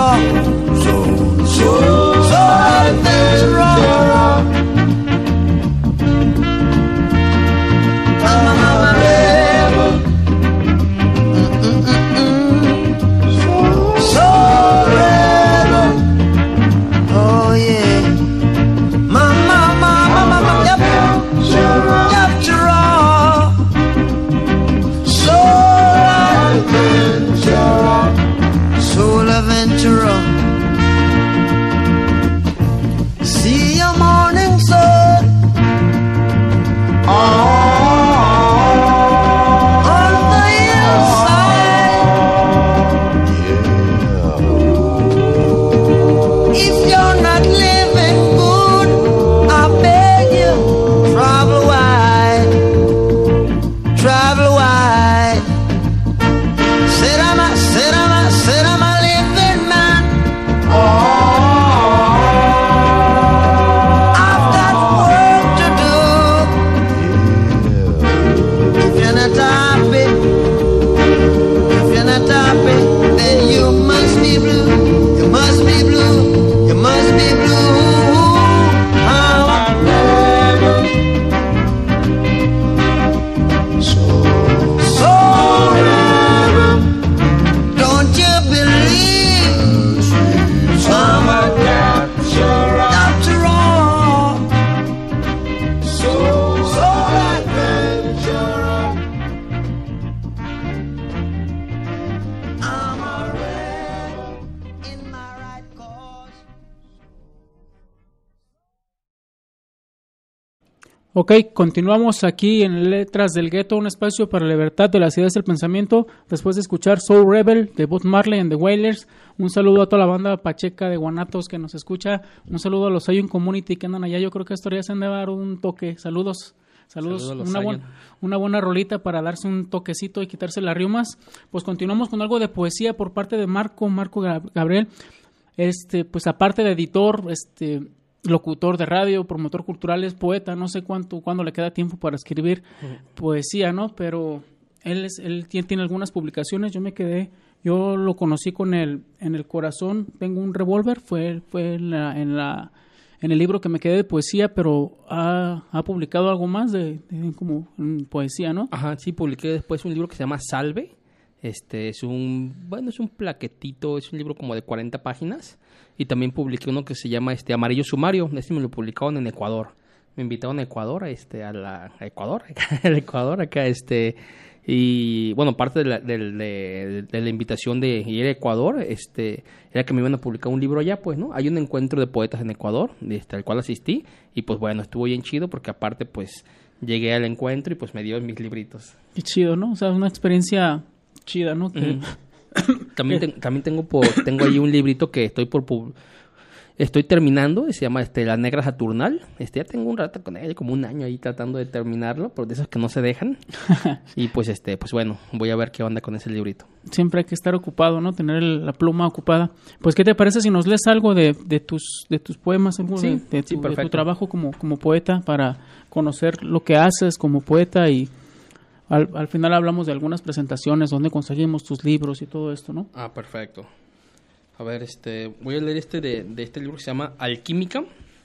Ok, continuamos aquí en Letras del Gueto, un espacio para la libertad de las ideas del pensamiento, después de escuchar Soul Rebel de Bob Marley and the Wailers. Un saludo a toda la banda pacheca de Guanatos que nos escucha, un saludo a los Zion Community que andan allá. Yo creo que esto ya se han de dar un toque. Saludos, una buena rolita para darse un toquecito y quitarse las riumas. Pues continuamos con algo de poesía por parte de Marco Gabriel. Pues aparte de editor, locutor de radio, promotor cultural, es poeta. No sé cuándo le queda tiempo para escribir poesía, ¿no? Pero él tiene algunas publicaciones. Yo lo conocí en el corazón. Tengo un revólver, fue en el libro que me quedé de poesía, pero ha publicado algo más de como poesía, ¿no? Ajá, sí, publiqué después un libro que se llama Salve. Es un plaquetito, es un libro como de 40 páginas. Y también publiqué uno que se llama Amarillo Sumario. Me lo publicaron en Ecuador. Me invitaron a Ecuador, a Ecuador acá, y bueno, parte de la invitación de ir a Ecuador, era que me iban a publicar un libro allá, pues, ¿no? Hay un encuentro de poetas en Ecuador, al cual asistí, y pues bueno, estuvo bien chido porque aparte, pues, llegué al encuentro y pues me dio mis libritos. Qué chido, ¿no? O sea, una experiencia chida, ¿no? También tengo ahí un librito que estoy terminando, se llama La Negra Saturnal. Ya tengo un rato con él, como un año ahí tratando de terminarlo, pero de esos que no se dejan. Y pues bueno, voy a ver qué onda con ese librito. Siempre hay que estar ocupado, ¿no? Tener la pluma ocupada. Pues, ¿qué te parece si nos lees algo de tus poemas, algo de tu trabajo como poeta, para conocer lo que haces como poeta? Y al final hablamos de algunas presentaciones, donde conseguimos tus libros y todo esto, ¿no? Ah, perfecto. A ver, voy a leer de este libro que se llama Alquímica.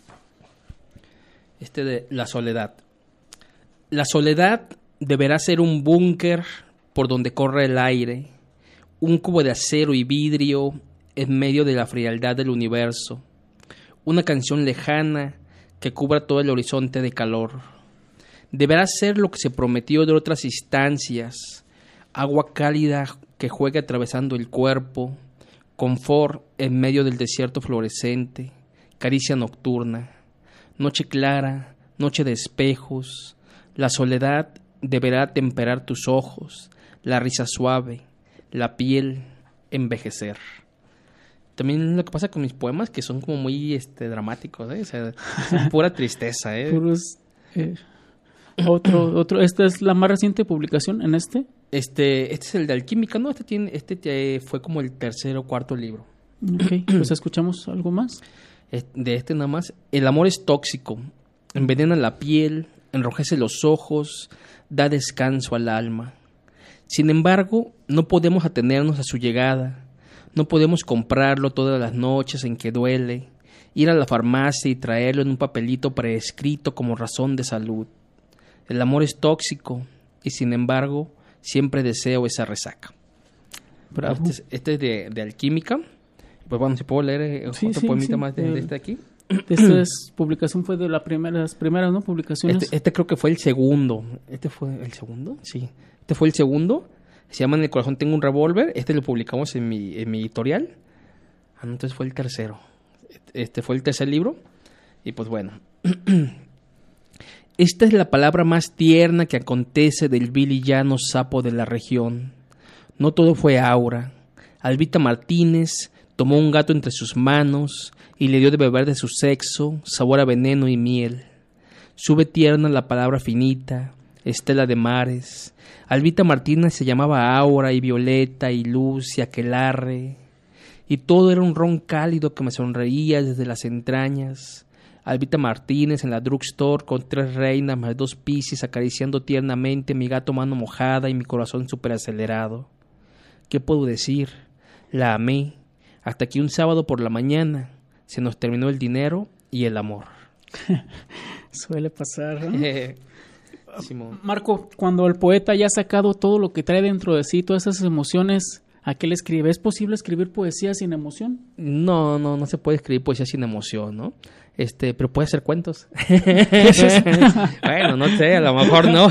De La Soledad. La soledad deberá ser un búnker por donde corre el aire, un cubo de acero y vidrio en medio de la frialdad del universo, una canción lejana que cubra todo el horizonte de calor. Deberá ser lo que se prometió de otras instancias, agua cálida que juegue atravesando el cuerpo, confort en medio del desierto florescente, caricia nocturna, noche clara, noche de espejos. La soledad deberá temperar tus ojos, la risa suave, la piel envejecer. También lo que pasa con mis poemas, que son como muy dramáticos, O sea, es pura tristeza, Puros, otro, ¿esta es la más reciente publicación en este? Este es el de Alquímica, ¿no? Fue como el tercer o cuarto libro. Ok, pues escuchamos algo más. De nada más. El amor es tóxico, envenena la piel, enrojece los ojos, da descanso al alma. Sin embargo, no podemos atenernos a su llegada. No podemos comprarlo todas las noches en que duele, ir a la farmacia y traerlo en un papelito prescrito como razón de salud. El amor es tóxico y sin embargo siempre deseo esa resaca. Bravo. Este es de Alquímica. Pues bueno, si puedo leer otro poemita más de este aquí. Esta publicación fue de las primeras, ¿no? Publicaciones. Este creo que fue el segundo. ¿Este fue el segundo? Sí. Este fue el segundo. Se llama En el corazón tengo un revólver. Este lo publicamos en mi editorial. No, entonces fue el tercero. Este fue el tercer libro. Y pues bueno. Esta es la palabra más tierna que acontece del vil y llano sapo de la región. No todo fue aura. Albita Martínez tomó un gato entre sus manos y le dio de beber de su sexo, sabor a veneno y miel. Sube tierna la palabra finita, estela de mares. Albita Martínez se llamaba Aura y Violeta y Luz y Aquelarre. Y todo era un ron cálido que me sonreía desde las entrañas. Albita Martínez en la drugstore con 3 reinas más 2 piscis acariciando tiernamente mi gato mano mojada y mi corazón superacelerado. ¿Qué puedo decir? La amé, hasta que un sábado por la mañana se nos terminó el dinero y el amor. Suele pasar, ¿no? Simón. Marco, cuando el poeta ya ha sacado todo lo que trae dentro de sí, todas esas emociones, ¿a qué le escribe? ¿Es posible escribir poesía sin emoción? No se puede escribir poesía sin emoción, ¿no? Pero puede hacer cuentos. Bueno, no sé, a lo mejor no.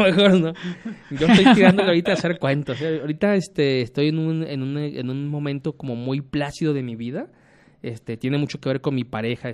Yo estoy tirándole ahorita a hacer cuentos. Ahorita estoy en un momento como muy plácido de mi vida. Tiene mucho que ver con mi pareja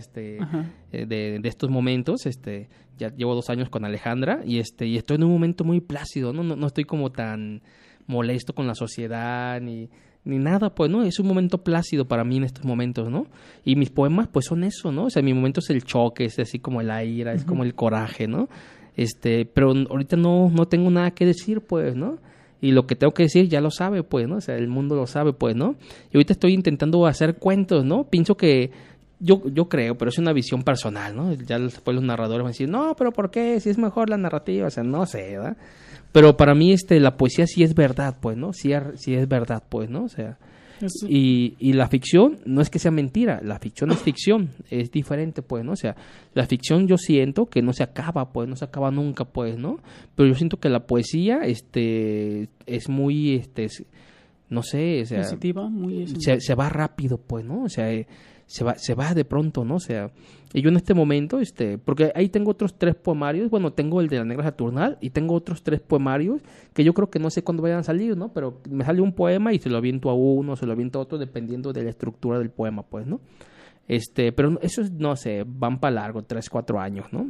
de estos momentos. Ya llevo 2 años con Alejandra y estoy en un momento muy plácido, ¿no? No estoy como tan molesto con la sociedad ni nada, pues, ¿no? Es un momento plácido para mí en estos momentos, ¿no? Y mis poemas, pues, son eso, ¿no? O sea, mi momento es el choque, es así como la ira, es como el coraje, ¿no? Pero ahorita no tengo nada que decir, pues, ¿no? Y lo que tengo que decir ya lo sabe, pues, ¿no? O sea, el mundo lo sabe, pues, ¿no? Y ahorita estoy intentando hacer cuentos, ¿no? Pienso que yo creo, pero es una visión personal, ¿no? Ya después los narradores van a decir, no, pero ¿por qué? Si es mejor la narrativa, o sea, no sé, ¿verdad? Pero para mí la poesía sí es verdad, pues, ¿no? Sí es verdad, pues, ¿no? O sea, y la ficción no es que sea mentira, la ficción es ficción, es diferente, pues, ¿no? O sea, la ficción yo siento que no se acaba, pues, no se acaba nunca, pues, ¿no? Pero yo siento que la poesía, es muy, no sé, o sea, sensitiva, muy se va rápido, pues, ¿no? O sea, se va de pronto, ¿no? O sea, y yo en este momento, porque ahí tengo otros 3 poemarios, bueno, tengo el de La Negra Saturnal y tengo otros 3 poemarios que yo creo que no sé cuándo vayan a salir, ¿no? Pero me sale un poema y se lo aviento a uno, se lo aviento a otro, dependiendo de la estructura del poema, pues, ¿no? Pero eso, no sé, van para largo, 3, 4 años, ¿no?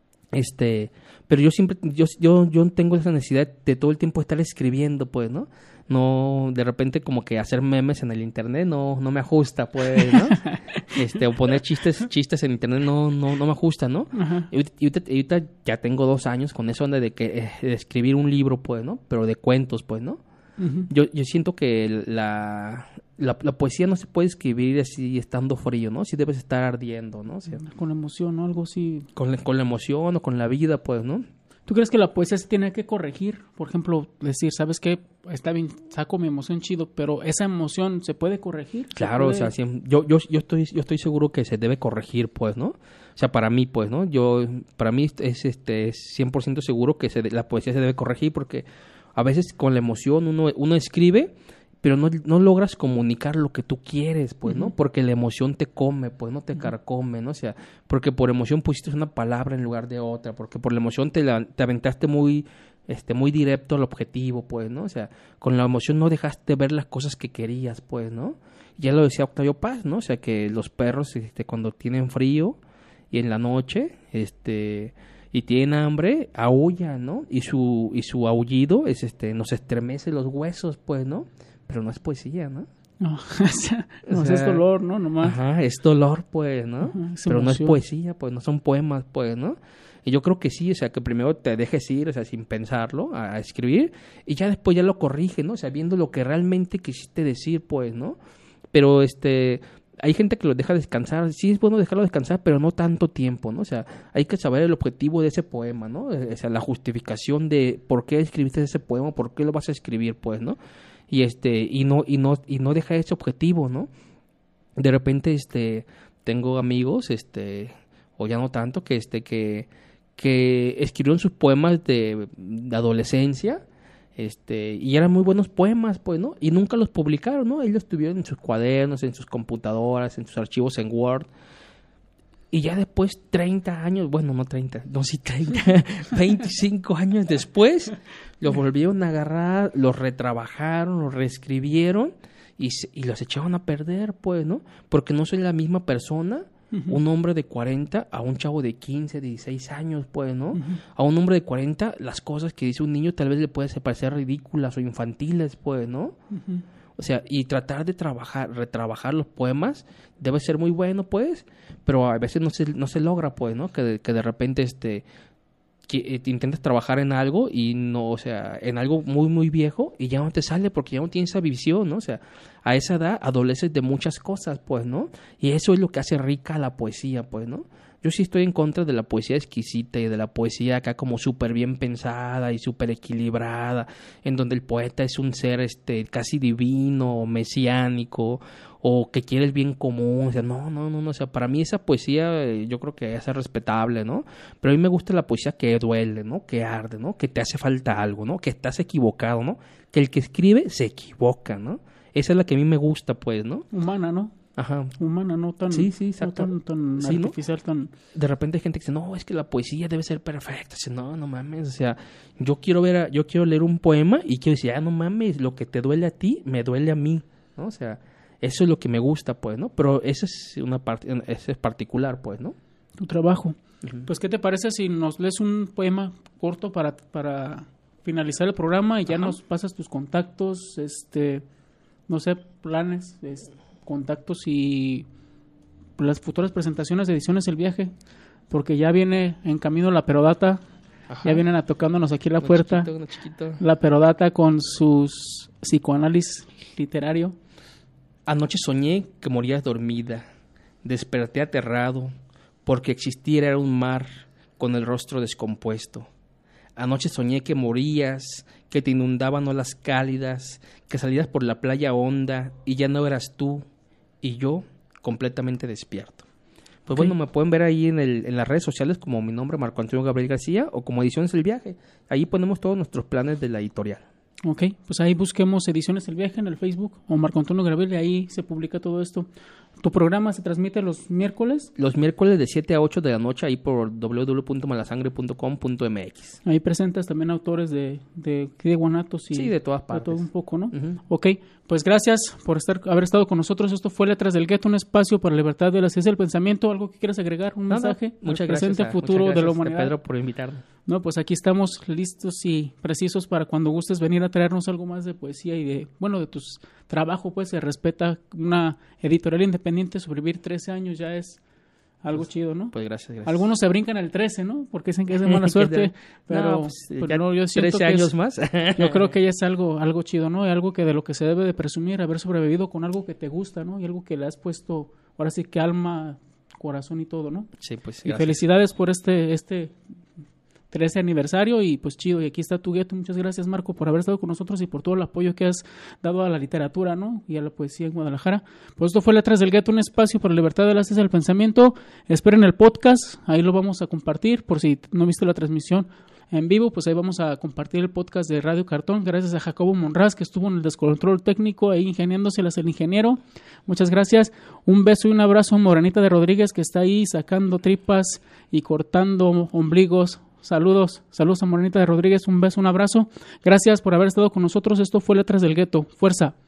Pero yo siempre, yo tengo esa necesidad de todo el tiempo estar escribiendo, pues, ¿no? No, de repente como que hacer memes en el internet no me ajusta, pues, ¿no? O poner chistes en internet no me ajusta, ¿no? Y ahorita ya tengo 2 años con eso de escribir un libro, pues, ¿no? Pero de cuentos, pues, ¿no? Yo siento que la poesía no se puede escribir así estando frío, ¿no? Sí debes estar ardiendo, ¿no? O sea, con emoción, ¿no? Algo así. Con la emoción o con la vida, pues, ¿no? ¿Tú crees que la poesía se tiene que corregir? Por ejemplo, decir, ¿sabes qué? Está bien, saco mi emoción chido, pero esa emoción ¿se puede corregir? Claro, puede... o sea, yo estoy seguro que se debe corregir, pues, ¿no? O sea, para mí, pues, ¿no? Para mí es 100% seguro que la poesía se debe corregir porque a veces con la emoción uno escribe, pero no logras comunicar lo que tú quieres, pues, ¿no? Porque la emoción te come, pues, no te carcome, ¿no? O sea, porque por emoción pusiste una palabra en lugar de otra, porque por la emoción te aventaste muy directo al objetivo, pues, ¿no? O sea, con la emoción no dejaste ver las cosas que querías, pues, ¿no? Ya lo decía Octavio Paz, ¿no? O sea, que los perros, cuando tienen frío y en la noche, y tienen hambre, aúllan, ¿no? Y su aullido nos estremece los huesos, pues, ¿no? Pero no es poesía, ¿no? No, o sea, es dolor, ¿no? Nomás. Ajá, es dolor, pues, ¿no? Ajá, pero emoción. No es poesía, pues, no son poemas, pues, ¿no? Y yo creo que sí, o sea, que primero te dejes ir, o sea, sin pensarlo, a escribir, y ya después ya lo corriges, ¿no? O sea, viendo lo que realmente quisiste decir, pues, ¿no? Pero, hay gente que lo deja descansar, sí es bueno dejarlo descansar, pero no tanto tiempo, ¿no? O sea, hay que saber el objetivo de ese poema, ¿no? O sea, la justificación de por qué escribiste ese poema, por qué lo vas a escribir, pues, ¿no? y no deja ese objetivo, ¿no? De repente tengo amigos o ya no tanto que escribieron sus poemas de adolescencia, y eran muy buenos poemas, pues, ¿no? Y nunca los publicaron, ¿no? Ellos tuvieron en sus cuadernos, en sus computadoras, en sus archivos en Word. Y ya después, 30 años, bueno, no 30, no, sí 30, 25 años después, los volvieron a agarrar, los retrabajaron, los reescribieron y los echaron a perder, pues, ¿no? Porque no soy la misma persona, un hombre de 40 a un chavo de 15, 16 años, pues, ¿no? A un hombre de 40, las cosas que dice un niño tal vez le pueden parecer ridículas o infantiles, pues, ¿no? O sea, y tratar de retrabajar los poemas debe ser muy bueno, pues, pero a veces no se logra, pues, ¿no? Que de repente que intentas trabajar en algo y no, o sea, en algo muy, muy viejo y ya no te sale porque ya no tienes esa visión, ¿no? O sea, a esa edad adoleces de muchas cosas, pues, ¿no? Y eso es lo que hace rica la poesía, pues, ¿no? Yo sí estoy en contra de la poesía exquisita y de la poesía acá como súper bien pensada y súper equilibrada, en donde el poeta es un ser casi divino o mesiánico o que quiere el bien común. O sea, no, o sea, para mí esa poesía yo creo que es respetable, ¿no? Pero a mí me gusta la poesía que duele, ¿no? Que arde, ¿no? Que te hace falta algo, ¿no? Que estás equivocado, ¿no? Que el que escribe se equivoca, ¿no? Esa es la que a mí me gusta, pues, ¿no? Humana, ¿no? Ajá. Humana, no tan, sí, exacto. no tan sí, artificial, ¿no? Tan... De repente hay gente que dice, no, es que la poesía debe ser perfecta. Dice, no mames, o sea, yo quiero leer un poema y quiero decir, no mames, lo que te duele a ti, me duele a mí, ¿no? O sea, eso es lo que me gusta, pues, ¿no? Pero eso es una parte, eso es particular, pues, ¿no? Tu trabajo. Pues, ¿qué te parece si nos lees un poema corto para finalizar el programa y ya nos pasas tus contactos, no sé, planes, contactos y las futuras presentaciones de Ediciones El Viaje, porque ya viene en camino la Perodata. Ya vienen a tocándonos aquí la puerta, chiquito. La Perodata con sus psicoanálisis literario. Anoche soñé que morías dormida, desperté aterrado, porque existir era un mar con el rostro descompuesto. Anoche soñé que morías, que te inundaban olas cálidas, que salías por la playa honda y ya no eras tú, y yo completamente despierto. Pues bueno, me pueden ver ahí en las redes sociales como mi nombre, Marco Antonio Gabriel García, o como Ediciones El Viaje. Ahí ponemos todos nuestros planes de la editorial. Ok, pues ahí busquemos Ediciones El Viaje en el Facebook o Marco Antonio Gabriel y ahí se publica todo esto. ¿Tu programa se transmite los miércoles? Los miércoles de 7 a 8 de la noche ahí por www.malasangre.com.mx. Ahí presentas también autores de Guanatos y sí, de todas partes. De todo un poco, ¿no? Ok, pues gracias por haber estado con nosotros. Esto fue Letras del Gueto, un espacio para la libertad de la ciencia del pensamiento. ¿Algo que quieras agregar? ¿Un mensaje? Muchas gracias. Presente, futuro de la humanidad. Pedro, por invitarme. No, pues aquí estamos listos y precisos para cuando gustes venir a traernos algo más de poesía y de tu trabajo, pues se respeta. Una editorial independiente, sobrevivir 13 años ya es algo chido, ¿no? Pues gracias. Algunos se brincan el 13, ¿no? Porque dicen que es de mala suerte, pero no, yo siento 13 años más. Yo creo que ya es algo chido, ¿no? Algo que de lo que se debe de presumir, haber sobrevivido con algo que te gusta, ¿no? Y algo que le has puesto, ahora sí que alma, corazón y todo, ¿no? Sí, pues gracias. Y felicidades por este 13 aniversario y pues chido, y aquí está tu gueto. Muchas gracias, Marco, por haber estado con nosotros y por todo el apoyo que has dado a la literatura, ¿no? Y a la poesía en Guadalajara. Pues esto fue Letras del Gueto, un espacio para la libertad de la ciencia del pensamiento. Esperen el podcast, ahí lo vamos a compartir, por si no viste la transmisión en vivo, pues ahí vamos a compartir el podcast de Radio Cartón, gracias a Jacobo Monraz, que estuvo en el descontrol técnico, ahí ingeniándoselas el ingeniero. Muchas gracias, un beso y un abrazo a Morenita de Rodríguez, que está ahí sacando tripas y cortando ombligos. Saludos a Morenita de Rodríguez, un beso, un abrazo. Gracias por haber estado con nosotros. Esto fue Letras del Gueto. Fuerza.